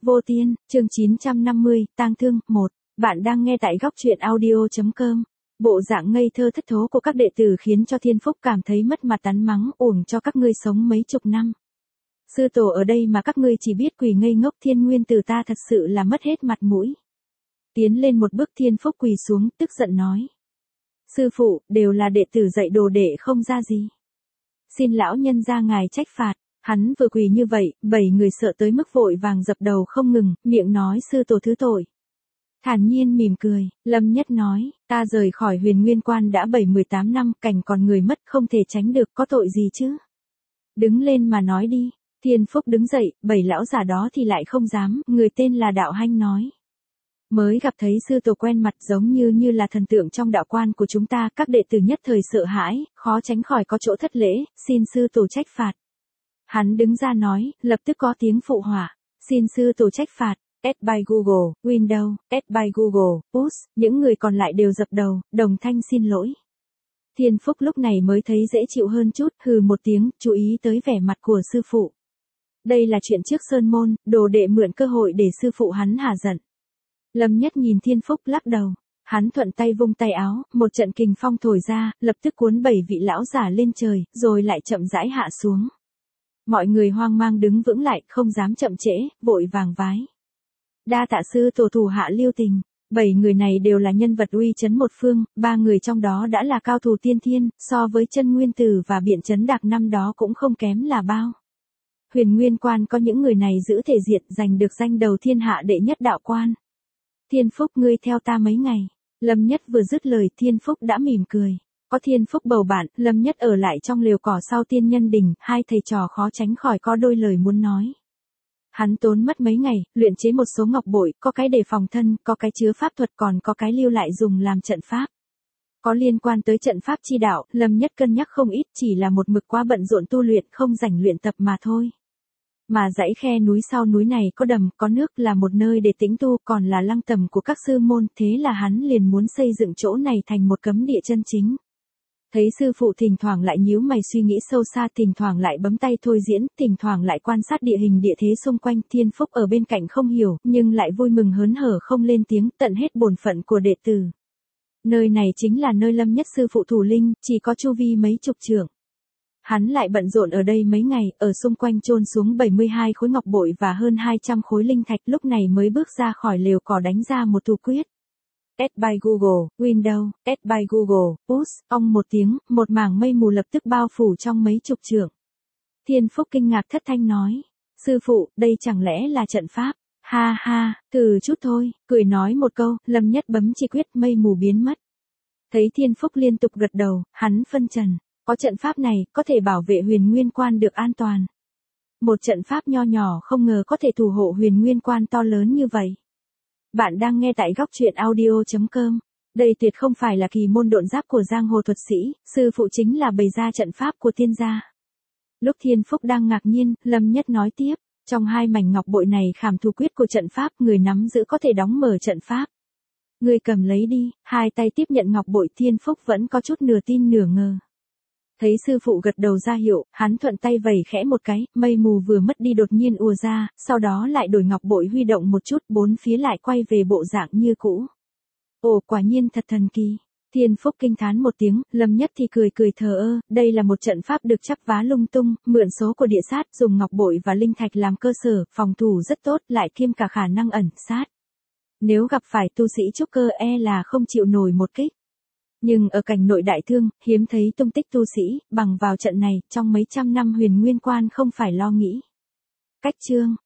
Vô Tiên, chương 950, tang thương, 1. Bạn đang nghe tại góc truyện audio.com. Bộ dạng ngây thơ thất thố của các đệ tử khiến cho Thiên Phúc cảm thấy mất mặt tán mắng, uổng cho các ngươi sống mấy chục năm. Sư tổ ở đây mà các ngươi chỉ biết quỳ ngây ngốc, Thiên Nguyên Tử ta thật sự là mất hết mặt mũi. Tiến lên một bước, Thiên Phúc quỳ xuống, tức giận nói. Sư phụ, đều là đệ tử dạy đồ đệ không ra gì. Xin lão nhân ra ngài trách phạt. Hắn vừa quỳ như vậy, 7 người sợ tới mức vội vàng dập đầu không ngừng, miệng nói sư tổ thứ tội. Thản nhiên mỉm cười, Lâm Nhất nói, ta rời khỏi Huyền Nguyên Quan đã 7-18 năm, cảnh còn người mất không thể tránh được, có tội gì chứ? Đứng lên mà nói đi. Thiên Phúc đứng dậy, 7 lão già đó thì lại không dám, người tên là Đạo Hanh nói. Mới gặp thấy sư tổ quen mặt giống như là thần tượng trong đạo quan của chúng ta, các đệ tử nhất thời sợ hãi, khó tránh khỏi có chỗ thất lễ, xin sư tổ trách phạt. Hắn đứng ra nói, lập tức có tiếng phụ họa, xin sư tổ trách phạt, add by Google, Windows, add by Google, push, những người còn lại đều dập đầu, đồng thanh xin lỗi. Thiên Phúc lúc này mới thấy dễ chịu hơn chút, hừ một tiếng, chú ý tới vẻ mặt của sư phụ. Đây là chuyện trước sơn môn, đồ đệ mượn cơ hội để sư phụ hắn hả giận. Lâm Nhất nhìn Thiên Phúc lắc đầu, hắn thuận tay vung tay áo, một trận kình phong thổi ra, lập tức cuốn 7 vị lão giả lên trời, rồi lại chậm rãi hạ xuống. Mọi người hoang mang đứng vững lại, không dám chậm trễ, vội vàng vái. Đa tạ sư tổ thủ hạ lưu tình. 7 người này đều là nhân vật uy chấn một phương, 3 người trong đó đã là cao thủ tiên thiên, so với Chân Nguyên Tử và Biện Chấn Đạc năm đó cũng không kém là bao. Huyền Nguyên Quan có những người này giữ thể diện, giành được danh đầu thiên hạ đệ nhất đạo quan. Thiên Phúc, ngươi theo ta mấy ngày. Lâm Nhất vừa dứt lời, Thiên Phúc đã mỉm cười. Có Thiên Phúc bầu bạn, Lâm Nhất ở lại trong lều cỏ sau Tiên Nhân Đình, hai thầy trò khó tránh khỏi có đôi lời muốn nói. Hắn tốn mất mấy ngày, luyện chế một số ngọc bội, có cái để phòng thân, có cái chứa pháp thuật, còn có cái lưu lại dùng làm trận pháp. Có liên quan tới trận pháp chi đạo, Lâm Nhất cân nhắc không ít, chỉ là một mực quá bận rộn tu luyện, không rảnh luyện tập mà thôi. Mà dãy khe núi sau núi này có đầm, có nước, là một nơi để tĩnh tu, còn là lăng tầm của các sư môn, thế là hắn liền muốn xây dựng chỗ này thành một cấm địa chân chính. Thấy sư phụ thỉnh thoảng lại nhíu mày suy nghĩ sâu xa, thỉnh thoảng lại bấm tay thôi diễn, thỉnh thoảng lại quan sát địa hình địa thế xung quanh, Thiên Phúc ở bên cạnh không hiểu, nhưng lại vui mừng hớn hở không lên tiếng, tận hết bổn phận của đệ tử. Nơi này chính là nơi Lâm Nhất sư phụ thủ linh, chỉ có chu vi mấy chục trượng. Hắn lại bận rộn ở đây mấy ngày, ở xung quanh chôn xuống 72 khối ngọc bội và hơn 200 khối linh thạch, lúc này mới bước ra khỏi lều cỏ đánh ra một thủ quyết. Add by Google, Windows, add by Google, push, ong một tiếng, một mảng mây mù lập tức bao phủ trong mấy chục trượng. Thiên Phúc kinh ngạc thất thanh nói, sư phụ, đây chẳng lẽ là trận pháp? Ha ha, thử chút thôi, cười nói một câu, Lâm Nhất bấm chỉ quyết, mây mù biến mất. Thấy Thiên Phúc liên tục gật đầu, hắn phân trần, có trận pháp này, có thể bảo vệ Huyền Nguyên Quan được an toàn. Một trận pháp nho nhỏ không ngờ có thể thủ hộ Huyền Nguyên Quan to lớn như vậy. Bạn đang nghe tại góc truyện audio.com. Đây tuyệt không phải là kỳ môn độn giáp của giang hồ thuật sĩ, sư phụ chính là bày ra trận pháp của tiên gia. Lúc Thiên Phúc đang ngạc nhiên, Lâm Nhất nói tiếp, trong hai mảnh ngọc bội này khảm thủ quyết của trận pháp, người nắm giữ có thể đóng mở trận pháp. Người cầm lấy đi, hai tay tiếp nhận ngọc bội, Thiên Phúc vẫn có chút nửa tin nửa ngờ. Thấy sư phụ gật đầu ra hiệu, hắn thuận tay vẩy khẽ một cái, mây mù vừa mất đi đột nhiên ùa ra, sau đó lại đổi ngọc bội huy động một chút, bốn phía lại quay về bộ dạng như cũ. Ồ, quả nhiên thật thần kỳ. Thiên Phúc kinh thán một tiếng, Lâm Nhất thì cười cười thờ ơ, đây là một trận pháp được chắp vá lung tung, mượn số của địa sát, dùng ngọc bội và linh thạch làm cơ sở, phòng thủ rất tốt, lại kiêm cả khả năng ẩn sát. Nếu gặp phải tu sĩ trúc cơ là không chịu nổi một kích. Nhưng ở cảnh nội đại thương, hiếm thấy tung tích tu sĩ, bằng vào trận này, trong mấy trăm năm Huyền Nguyên Quan không phải lo nghĩ. Cách chương,